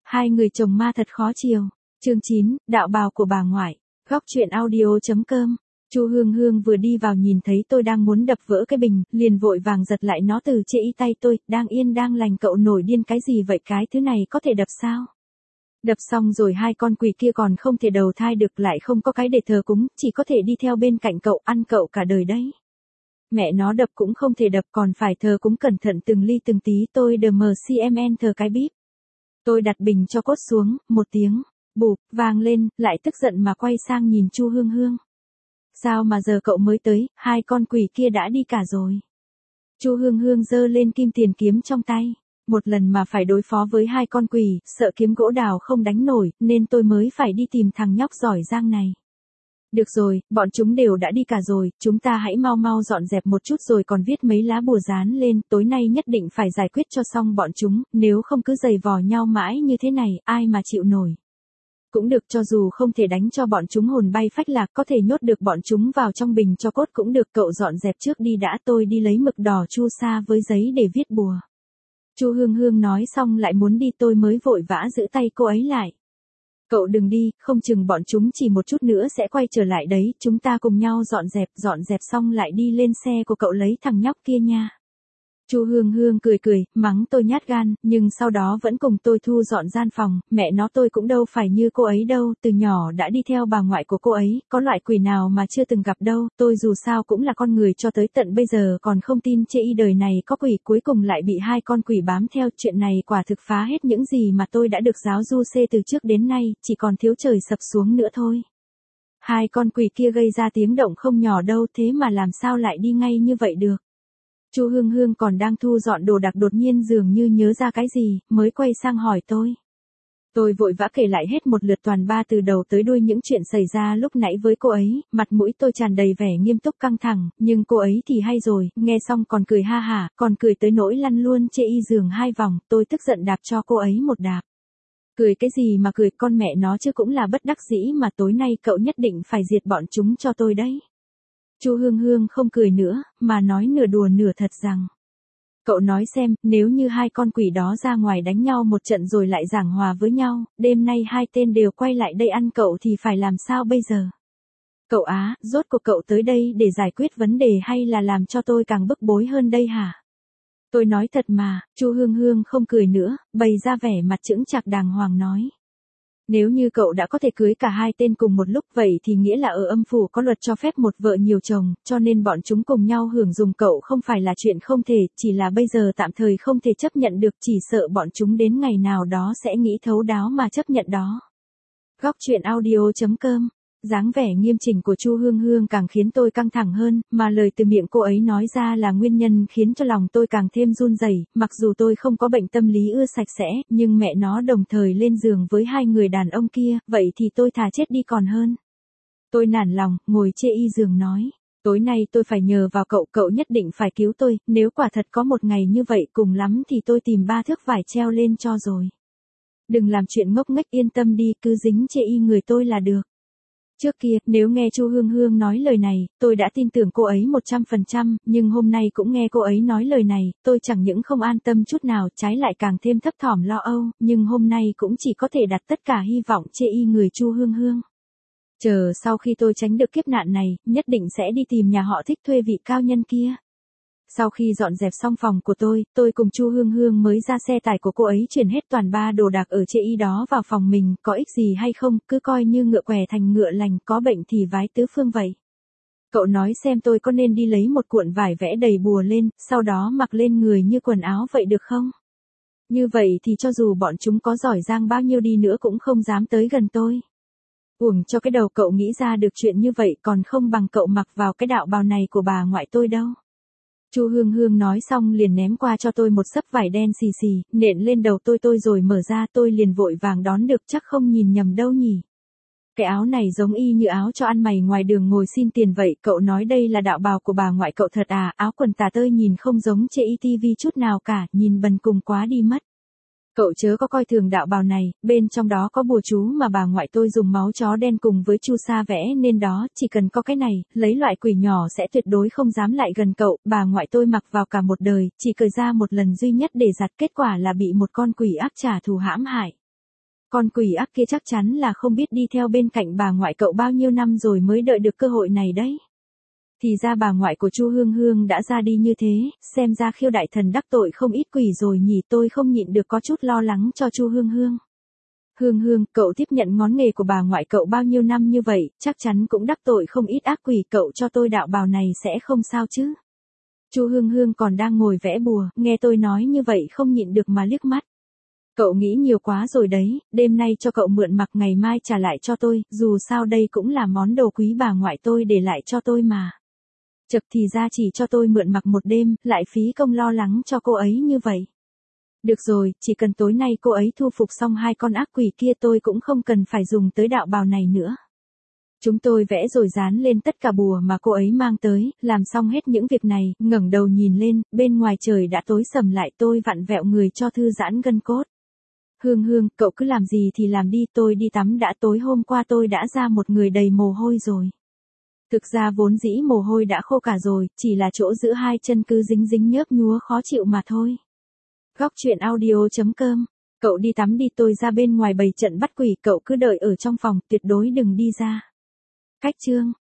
Hai người chồng ma thật khó chiều. Chương 9, đạo bào của bà ngoại. Góc truyện audio.com. Chu Hương Hương vừa đi vào nhìn thấy tôi đang muốn đập vỡ cái bình, liền vội vàng giật lại nó từ trên tay tôi, đang yên đang lành cậu nổi điên cái gì vậy, cái thứ này có thể đập sao? Đập xong rồi hai con quỷ kia còn không thể đầu thai được, lại không có cái để thờ cúng, chỉ có thể đi theo bên cạnh cậu, ăn cậu cả đời đấy. Mẹ nó đập cũng không thể đập, còn phải thờ cúng cẩn thận từng ly từng tí. Tôi DMCMN thờ cái bíp. Tôi đặt bình cho cốt xuống, một tiếng bụp vang lên, lại tức giận mà quay sang nhìn Chu Hương Hương. Sao mà giờ cậu mới tới, hai con quỷ kia đã đi cả rồi. Chu Hương Hương giơ lên kim tiền kiếm trong tay. Một lần mà phải đối phó với hai con quỷ, sợ kiếm gỗ đào không đánh nổi, nên tôi mới phải đi tìm thằng nhóc giỏi giang này. Được rồi, bọn chúng đều đã đi cả rồi, chúng ta hãy mau mau dọn dẹp một chút rồi còn viết mấy lá bùa dán lên, tối nay nhất định phải giải quyết cho xong bọn chúng, nếu không cứ giày vò nhau mãi như thế này, ai mà chịu nổi. Cũng được, cho dù không thể đánh cho bọn chúng hồn bay phách lạc, có thể nhốt được bọn chúng vào trong bình cho cốt cũng được, cậu dọn dẹp trước đi đã, tôi đi lấy mực đỏ chu sa với giấy để viết bùa. Chu Hương Hương nói xong lại muốn đi, tôi mới vội vã giữ tay cô ấy lại. Cậu đừng đi, không chừng bọn chúng chỉ một chút nữa sẽ quay trở lại đấy, chúng ta cùng nhau dọn dẹp xong lại đi lên xe của cậu lấy thằng nhóc kia nha. Chu Hương Hương cười cười, mắng tôi nhát gan, nhưng sau đó vẫn cùng tôi thu dọn gian phòng, mẹ nó tôi cũng đâu phải như cô ấy đâu, từ nhỏ đã đi theo bà ngoại của cô ấy, có loại quỷ nào mà chưa từng gặp đâu, tôi dù sao cũng là con người, cho tới tận bây giờ còn không tin chê y đời này có quỷ, cuối cùng lại bị hai con quỷ bám theo, chuyện này quả thực phá hết những gì mà tôi đã được giáo du xê từ trước đến nay, chỉ còn thiếu trời sập xuống nữa thôi. Hai con quỷ kia gây ra tiếng động không nhỏ đâu, thế mà làm sao lại đi ngay như vậy được. Chu Hương Hương còn đang thu dọn đồ đạc đột nhiên dường như nhớ ra cái gì, mới quay sang hỏi tôi. Tôi vội vã kể lại hết một lượt toàn ba từ đầu tới đuôi những chuyện xảy ra lúc nãy với cô ấy, mặt mũi tôi tràn đầy vẻ nghiêm túc căng thẳng, nhưng cô ấy thì hay rồi, nghe xong còn cười ha hả, còn cười tới nỗi lăn luôn chê y giường hai vòng, tôi tức giận đạp cho cô ấy một đạp. Cười cái gì mà cười, con mẹ nó chứ cũng là bất đắc dĩ mà, tối nay cậu nhất định phải diệt bọn chúng cho tôi đấy. Chu Hương Hương không cười nữa, mà nói nửa đùa nửa thật rằng. Cậu nói xem, nếu như hai con quỷ đó ra ngoài đánh nhau một trận rồi lại giảng hòa với nhau, đêm nay hai tên đều quay lại đây ăn cậu thì phải làm sao bây giờ? Cậu á, rốt cuộc cậu tới đây để giải quyết vấn đề hay là làm cho tôi càng bức bối hơn đây hả? Tôi nói thật mà, Chu Hương Hương không cười nữa, bày ra vẻ mặt chững chạc đàng hoàng nói. Nếu như cậu đã có thể cưới cả hai tên cùng một lúc vậy thì nghĩa là ở âm phủ có luật cho phép một vợ nhiều chồng, cho nên bọn chúng cùng nhau hưởng dùng cậu không phải là chuyện không thể, chỉ là bây giờ tạm thời không thể chấp nhận được, chỉ sợ bọn chúng đến ngày nào đó sẽ nghĩ thấu đáo mà chấp nhận đó. Góc truyện audio.com. Dáng vẻ nghiêm chỉnh của Chu Hương Hương càng khiến tôi căng thẳng hơn, mà lời từ miệng cô ấy nói ra là nguyên nhân khiến cho lòng tôi càng thêm run rẩy. Mặc dù tôi không có bệnh tâm lý ưa sạch sẽ, nhưng mẹ nó đồng thời lên giường với hai người đàn ông kia, vậy thì tôi thà chết đi còn hơn. Tôi nản lòng, ngồi chê y giường nói. Tối nay tôi phải nhờ vào cậu, cậu nhất định phải cứu tôi, nếu quả thật có một ngày như vậy cùng lắm thì tôi tìm 3 thước vải treo lên cho rồi. Đừng làm chuyện ngốc nghếch, yên tâm đi, cứ dính chê y người tôi là được. Trước kia, nếu nghe Chu Hương Hương nói lời này, tôi đã tin tưởng cô ấy 100%, nhưng hôm nay cũng nghe cô ấy nói lời này, tôi chẳng những không an tâm chút nào, trái lại càng thêm thấp thỏm lo âu, nhưng hôm nay cũng chỉ có thể đặt tất cả hy vọng chê y người Chu Hương Hương. Chờ sau khi tôi tránh được kiếp nạn này, nhất định sẽ đi tìm nhà họ Thích thuê vị cao nhân kia. Sau khi dọn dẹp xong phòng của tôi cùng Chu Hương Hương mới ra xe tải của cô ấy chuyển hết toàn ba đồ đạc ở chê y đó vào phòng mình, có ích gì hay không, cứ coi như ngựa què thành ngựa lành, có bệnh thì vái tứ phương vậy. Cậu nói xem tôi có nên đi lấy một cuộn vải vẽ đầy bùa lên, sau đó mặc lên người như quần áo vậy được không? Như vậy thì cho dù bọn chúng có giỏi giang bao nhiêu đi nữa cũng không dám tới gần tôi. Uổng cho cái đầu cậu nghĩ ra được chuyện như vậy, còn không bằng cậu mặc vào cái đạo bào này của bà ngoại tôi đâu. Chu Hương Hương nói xong liền ném qua cho tôi một xấp vải đen xì xì, nện lên đầu tôi rồi mở ra, tôi liền vội vàng đón được, chắc không nhìn nhầm đâu nhỉ. Cái áo này giống y như áo cho ăn mày ngoài đường ngồi xin tiền vậy, cậu nói đây là đạo bào của bà ngoại cậu thật à, áo quần tà tơi nhìn không giống chê y tivi chút nào cả, nhìn bần cùng quá đi mất. Cậu chớ có coi thường đạo bào này, bên trong đó có bùa chú mà bà ngoại tôi dùng máu chó đen cùng với chu sa vẽ nên đó, chỉ cần có cái này, lấy loại quỷ nhỏ sẽ tuyệt đối không dám lại gần cậu, bà ngoại tôi mặc vào cả một đời, chỉ cởi ra một lần duy nhất để giặt, kết quả là bị một con quỷ ác trả thù hãm hại. Con quỷ ác kia chắc chắn là không biết đi theo bên cạnh bà ngoại cậu bao nhiêu năm rồi mới đợi được cơ hội này đấy. Thì ra bà ngoại của Chu Hương Hương đã ra đi như thế, xem ra Khiêu đại thần đắc tội không ít quỷ rồi nhỉ, tôi không nhịn được có chút lo lắng cho Chu Hương Hương. Hương Hương, cậu tiếp nhận ngón nghề của bà ngoại cậu bao nhiêu năm như vậy, chắc chắn cũng đắc tội không ít ác quỷ, cậu cho tôi đạo bào này sẽ không sao chứ. Chu Hương Hương còn đang ngồi vẽ bùa, nghe tôi nói như vậy không nhịn được mà liếc mắt. Cậu nghĩ nhiều quá rồi đấy, đêm nay cho cậu mượn mặc ngày mai trả lại cho tôi, dù sao đây cũng là món đồ quý bà ngoại tôi để lại cho tôi mà. Chật thì ra chỉ cho tôi mượn mặc một đêm, lại phí công lo lắng cho cô ấy như vậy. Được rồi, chỉ cần tối nay cô ấy thu phục xong hai con ác quỷ kia tôi cũng không cần phải dùng tới đạo bào này nữa. Chúng tôi vẽ rồi dán lên tất cả bùa mà cô ấy mang tới, làm xong hết những việc này, ngẩng đầu nhìn lên, bên ngoài trời đã tối sầm lại, tôi vặn vẹo người cho thư giãn gân cốt. Hương Hương, cậu cứ làm gì thì làm đi, tôi đi tắm đã, tối hôm qua tôi đã ra một người đầy mồ hôi rồi. Thực ra vốn dĩ mồ hôi đã khô cả rồi, chỉ là chỗ giữa hai chân cứ dính dính nhớp nhúa khó chịu mà thôi. Góc truyện audio.com. Cậu đi tắm đi, tôi ra bên ngoài bày trận bắt quỷ, cậu cứ đợi ở trong phòng, tuyệt đối đừng đi ra. Cách chương